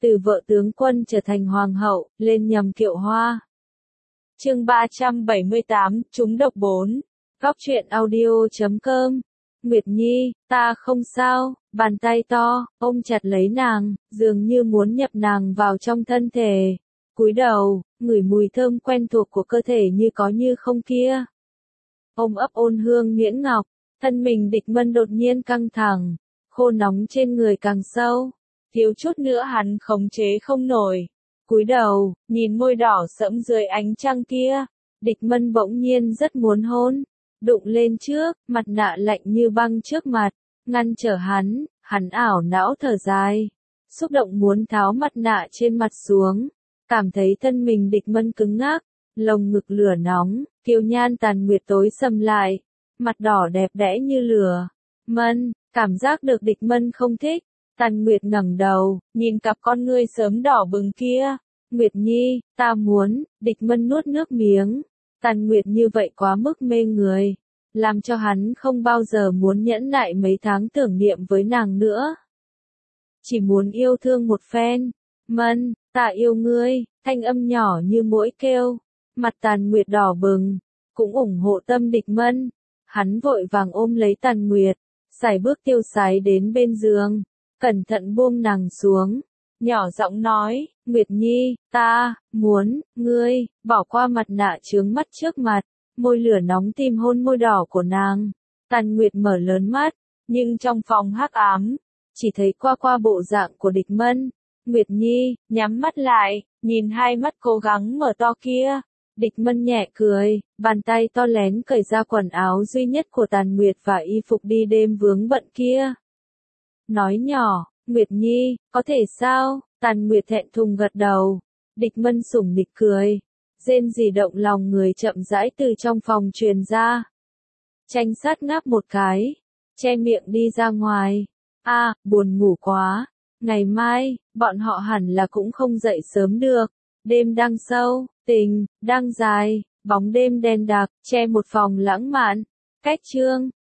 từ vợ tướng quân trở thành hoàng hậu, lên nhầm kiệu hoa. Chương 378, trúng độc 4. Góc truyện audio.com. Nguyệt Nhi, ta không sao, bàn tay to, ôm chặt lấy nàng, dường như muốn nhập nàng vào trong thân thể. Cúi đầu, ngửi mùi thơm quen thuộc của cơ thể như có như không kia. Ôm ấp ôn hương nhuyễn ngọc, thân mình Địch Mân đột nhiên căng thẳng, khô nóng trên người càng sâu. Thiếu chút nữa hắn khống chế không nổi. Cúi đầu, nhìn môi đỏ sẫm dưới ánh trăng kia, Địch Mân bỗng nhiên rất muốn hôn. Đụng lên trước, mặt nạ lạnh như băng trước mặt, ngăn trở hắn ảo não thở dài. Xúc động muốn tháo mặt nạ trên mặt xuống, cảm thấy thân mình Địch Mân cứng ngắc, lồng ngực lửa nóng, kiều nhan tàn nguyệt tối sầm lại, mặt đỏ đẹp đẽ như lửa. Mân, cảm giác được Địch Mân không thích, Tàn Nguyệt ngẩng đầu, nhìn cặp con ngươi sớm đỏ bừng kia. Nguyệt Nhi, ta muốn, Địch Mân nuốt nước miếng. Tàn Nguyệt như vậy quá mức mê người, làm cho hắn không bao giờ muốn nhẫn nại mấy tháng tưởng niệm với nàng nữa. Chỉ muốn yêu thương một phen. Mân, ta yêu ngươi, thanh âm nhỏ như muỗi kêu. Mặt Tàn Nguyệt đỏ bừng, cũng ủng hộ tâm Địch Mân. Hắn vội vàng ôm lấy Tàn Nguyệt, sải bước tiêu sái đến bên giường, cẩn thận buông nàng xuống, nhỏ giọng nói, Nguyệt Nhi, ta muốn ngươi bỏ qua mặt nạ chướng mắt trước mặt. Môi lửa nóng tìm hôn môi đỏ của nàng. Tàn Nguyệt mở lớn mắt, nhưng trong phòng hắc ám, chỉ thấy qua bộ dạng của Địch Mân. Nguyệt Nhi, nhắm mắt lại, nhìn hai mắt cố gắng mở to kia. Địch Mân nhẹ cười, bàn tay to lén cởi ra quần áo duy nhất của Tàn Nguyệt và y phục đi đêm vướng bận kia. Nói nhỏ, Nguyệt Nhi, có thể sao? Tàn Nguyệt thẹn thùng gật đầu. Địch Mân sủng nịch cười. Rên rỉ động lòng người chậm rãi từ trong phòng truyền ra. Tranh sát ngáp một cái, che miệng đi ra ngoài. Buồn ngủ quá. Ngày mai, bọn họ hẳn là cũng không dậy sớm được. Đêm đang sâu, tình đang dài, bóng đêm đen đặc, che một phòng lãng mạn. Cách chương